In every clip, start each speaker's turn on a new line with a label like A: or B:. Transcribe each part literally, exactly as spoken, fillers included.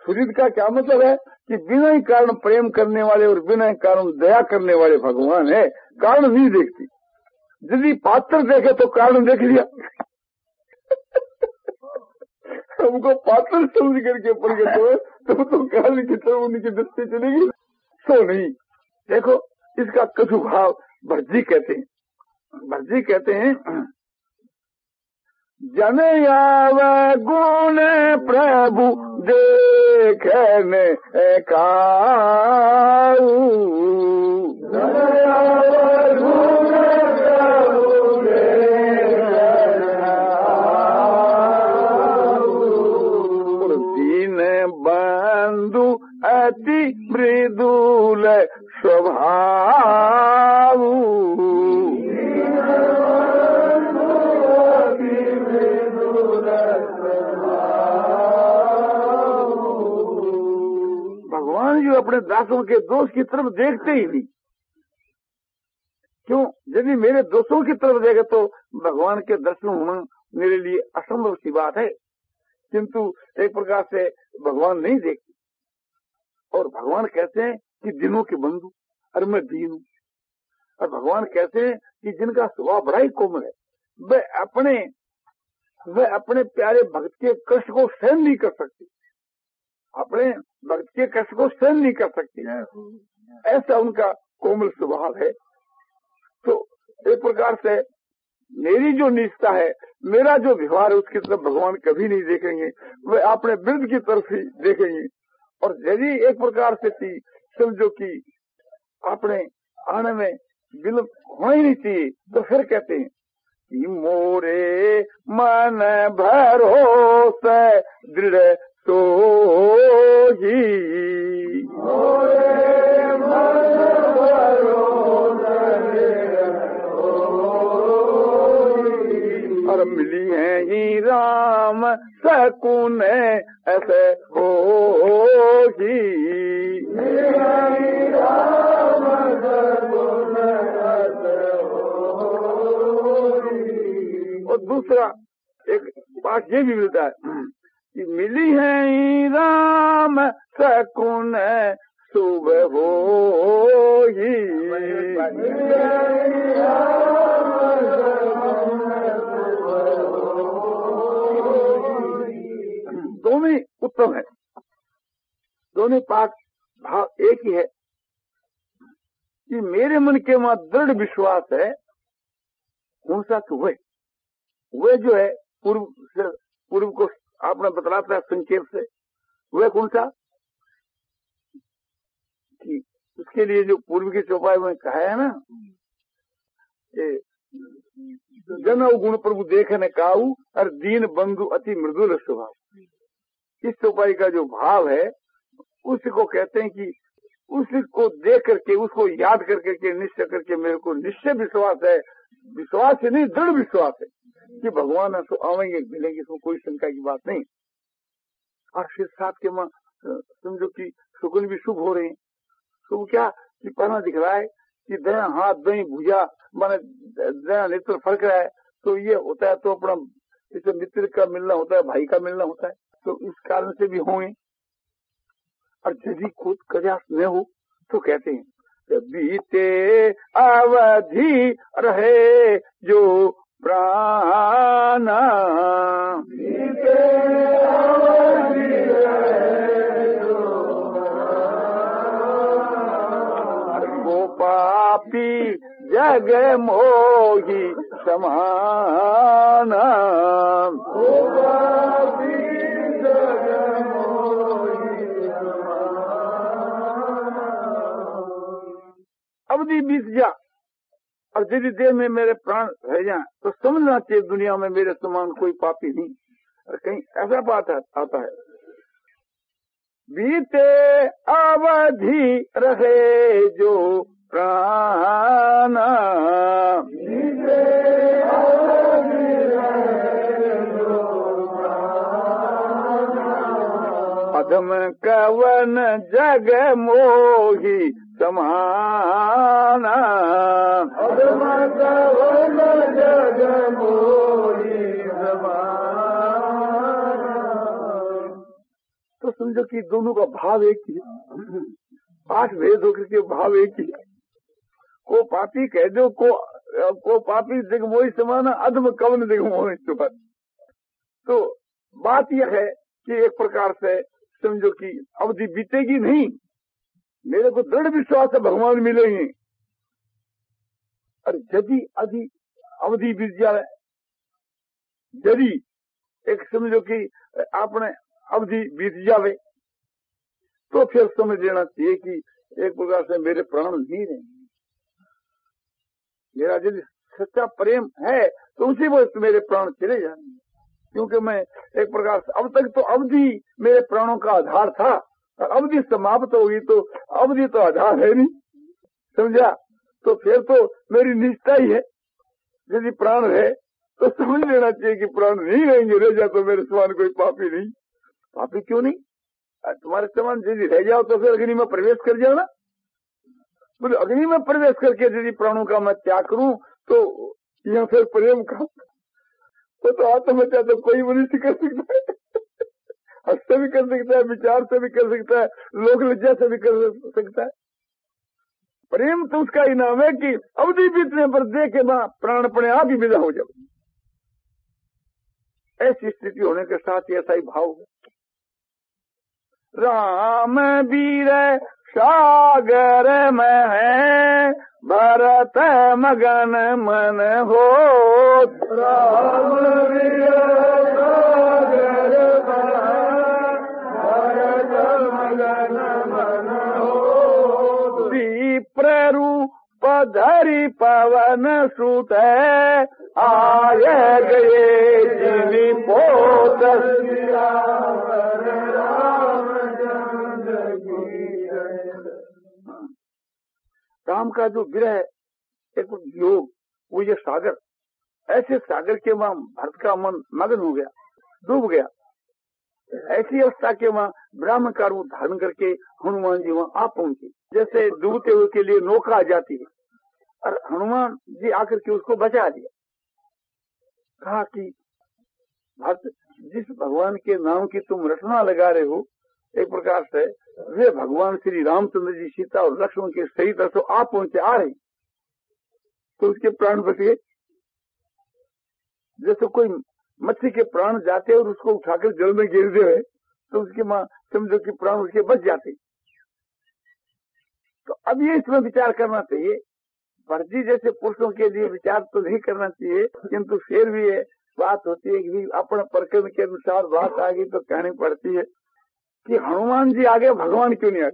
A: सुहृद का क्या मतलब है कि बिना ही कारण प्रेम करने वाले और बिना ही कारण दया करने वाले भगवान है, कारण नहीं देखती। यदि पात्र देखे तो कारण देख लिया। हमको पात्र समझ करके प्रकट हुए तो तो कारण की तरफ उनकी दृष्टि चलेगी तो नहीं। देखो इसका कछु भाव भर्जी कहते हैं। भर्जी कहते हैं जन आव गुण प्रभु देखने काऊ, दीन बंधु अति मृदुल स्वभाव, भगवान जो अपने दासों के दोष की तरफ देखते ही नहीं। क्यों? यदि मेरे दोषों की तरफ देखे तो भगवान के दर्शन होना मेरे लिए असंभव सी बात है, किंतु एक प्रकार से भगवान नहीं देखते। और भगवान कहते हैं कि दिनों के बंधु, और मैं दीन हूँ। और भगवान कहते हैं कि जिनका स्वभाव बड़ा ही कोमल है, वे अपने वे अपने प्यारे भक्त के कष्ट को सहन नहीं कर सकते, अपने भक्त के कष्ट को सहन नहीं कर सकते, ऐसा उनका कोमल स्वभाव है। तो एक प्रकार से मेरी जो निष्ठा है, मेरा जो व्यवहार है, उसकी तरफ भगवान कभी नहीं देखेंगे, वे अपने वृद्ध की तरफ ही देखेंगे। और यदि एक प्रकार से थी समझो कि अपने आने में विलंब होना ही नहीं चाहिए, तो फिर कहते हैं कि मोरे मन भरोसे दृढ़ सोही, और मिली है ही राम सकुन ऐसे होगी। और दूसरा एक बात ये भी मिलता है कि मिली है ही राम सकुन सुबह होगी। दोनों उत्तम है, दोनों पाठ भाव एक ही है कि मेरे मन के वहां दृढ़ विश्वास है। कौन सा? तो वह वह जो है पूर्व से पूर्व को आपने बतलाता है संक्षेप से, वह कौन सा कि उसके लिए जो पूर्व के चौपाई में कहा है ना, जन गुण प्रभु देखने काऊ और दीन बंधु अति मृदुल स्वभाव। इस चौपाई का जो भाव है उसको कहते हैं कि उसको देख करके, उसको याद करके के निश्चय करके मेरे को निश्चय विश्वास है, विश्वास ही नहीं दृढ़ विश्वास है कि भगवान तो आवेंगे मिलेंगे, इसमें कोई शंका की बात नहीं। और फिर साथ के मां समझो कि सुगुन भी शुभ हो रहे हैं। शुभ क्या कि पहला दिख रहा है कि दया हाथ दही भुजा माने दया नेत्र फर्क रहा है, तो ये होता है तो अपना इसे मित्र का मिलना होता है, भाई का मिलना होता है, तो इस कारण से भी होंगे। और यदि खुद कजास न हो तो कहते हैं बीते अवधि रहे जो प्राण, बीते अवधि रहे जो प्राण, वो पापी जग मोही समान, वो पापी जग मोही समान। अवधि बीत जा और यदि देह में मेरे प्राण रह जाए तो समझना चाहिए दुनिया में मेरे समान कोई पापी नहीं। और कहीं ऐसा बात आता है बीते अवधि रहे जो प्राण, बीते अवधि रहे जो प्राण, अधम कवन जग मोही समान, अधम कवन जग मोही समान। तो समझो कि दोनों का भाव एक ही, आठ भेद होकर के भाव एक ही। को पापी कह दो, को को पापी दिग मोहि समाना, अधम कवन दिग मोहि समान। तो बात यह है कि एक प्रकार से समझो कि अवधि बीतेगी नहीं, मेरे को दृढ़ विश्वास है भगवान मिलेंगे। और यदि अभी अवधि बीत जाए, यदि एक समझो कि आपने अवधि बीत जावे, तो फिर समझ लेना चाहिए कि एक प्रकार से मेरे प्राण नहीं रहेंगे। मेरा यदि सच्चा प्रेम है तो उसी वक्त मेरे प्राण चले जाएंगे, क्योंकि मैं एक प्रकार से अब तक तो अवधि मेरे प्राणों का आधार था, और अवधि समाप्त होगी तो अवधि तो आधार है नहीं, समझा। तो फिर तो मेरी निष्ठा ही है, यदि प्राण है तो समझ लेना चाहिए कि प्राण नहीं रहेंगे, रह जा तो मेरे समान कोई पापी नहीं। पापी क्यों नहीं, तुम्हारे समान यदि रह जाओ तो फिर अग्नि में प्रवेश कर जाओ ना। बोले अग्नि में प्रवेश करके यदि प्राणों का मैं त्याग करूं तो यहाँ फिर प्रेम का वो तो आत्महत्या तो कोई मनुष्य कर सकता है, हंस से भी कर सकता है, विचार से भी कर सकता है, लोक लज्जा से भी कर सकता है। प्रेम तो उसका इनाम है कि अवधि बीतने पर देखे मां प्राण अपने आप ही विदा हो जाए। ऐसी स्थिति होने के साथ ऐसा ही भाव है। राम वीर सागर में है, भरत मगन मन हो। राम वीर सागर में, भरत मगन मन हो। विप्ररूप धरि पवन सुत, आए गए जिनि पोत। राम का जो विरह एक योग, वो ये सागर, ऐसे सागर के वहां भरत का मन मगन हो गया, डूब गया। ऐसी अवस्था के वहां ब्राह्मण का रूप धारण करके हनुमान जी वहां आ पहुंचे, जैसे डूबते हुए के लिए नौका आ जाती है, और हनुमान जी आकर के उसको बचा दिया। कहा कि भक्त, जिस भगवान के नाम की तुम रचना लगा रहे हो, एक प्रकार से वे भगवान श्री रामचंद्र जी सीता और लक्ष्मण के सहित तो आप पहुंचे आ रहे, तो उसके प्राण बच गए। जैसे कोई मच्छी के प्राण जाते और उसको उठाकर जल में गिर दे तो उसकी मां समझो कि प्राण उसके बच जाते। तो अब ये इसमें विचार करना चाहिए, फर्जी जैसे पुरुषों के लिए विचार तो नहीं करना चाहिए, किंतु फिर भी ये बात होती है कि अपने प्रकरण के अनुसार बात आ गई तो कहनी पड़ती है कि हनुमान जी आगे भगवान क्यों नहीं आगे।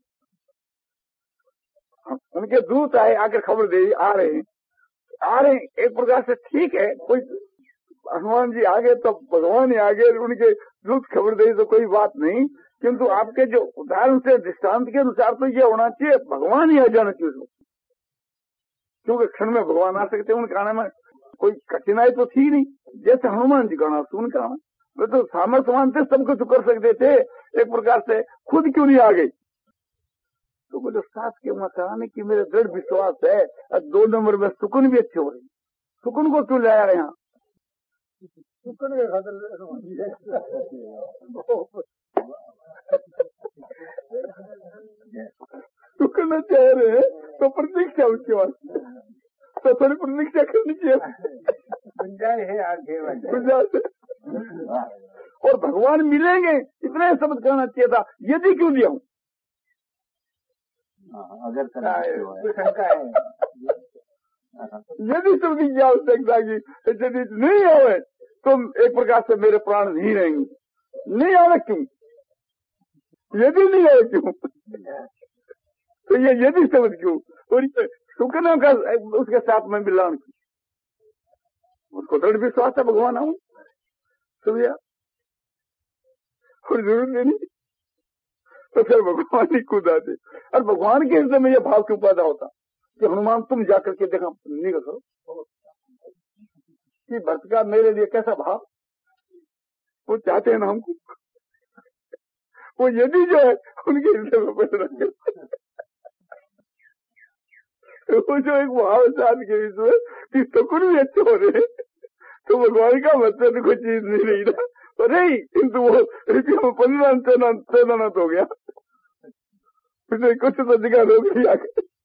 A: उनके दूत आए, आकर खबर दे आ रहे हैं, आ रहे हैं एक प्रकार से ठीक है, कोई हनुमान जी आगे तो भगवान ही आगे, उनके दूत खबर दे तो कोई बात नहीं, किंतु आपके जो उदाहरण से दृष्टांत के अनुसार तो ये होना चाहिए भगवान ही आ जाना चाहिए उसको, क्योंकि क्षण में भगवान आ सकते हैं। उनके आने में कोई कठिनाई तो थी नहीं, जैसे हनुमान जी का आना उनका आना, वे तो सामर्थ्यवान थे, सब कुछ कर सकते थे, एक प्रकार से खुद क्यों नहीं आ गई। तो बोले साथ के वहां कराने की मेरे दृढ़ विश्वास है, और दो नंबर में सुकून भी अच्छे हो रही, सुकून को क्यों लाया यहाँ, सुकून के खातिर सुकून चाह रहे हैं तो प्रतीक्षा उसके वास्ते तो थोड़ी प्रतीक्षा करनी चाहिए, गुंजाइश है आगे गुंजाइश है। और भगवान मिलेंगे इतना शब्द कहना चाहिए था, यदि क्यों दिया हूँ अगर शंका है, यदि शब्द की आवश्यकता की यदि नहीं आवे तो एक प्रकार से मेरे प्राण नहीं रहेंगे, नहीं आवे क्यों, यदि नहीं आवे क्यों, तो ये यदि शब्द क्यों, और सुकना का उसके साथ में मिलान की, उसको दृढ़ विश्वास है भगवान आऊं सुनिया और जरूरत नहीं, तो फिर भगवान ही कूद आते। और भगवान के हृदय में यह भाव क्यों पैदा होता कि हनुमान तुम जाकर के देखा नहीं करो कि भक्त का मेरे लिए कैसा भाव, वो चाहते हैं ना हमको, वो यदि जो है उनके हृदय में पैदा करते, वो जो एक भाव साथ के इसमें कि सुकून भी अच्छे हो रहे, तो भगवान का मतलब कोई चीज नहीं रही ना, तो नहीं, किंतु वो रिपियों में पंद्रह तेरह तेरह हो गया, कुछ कुछ तो जगह रोक लिया।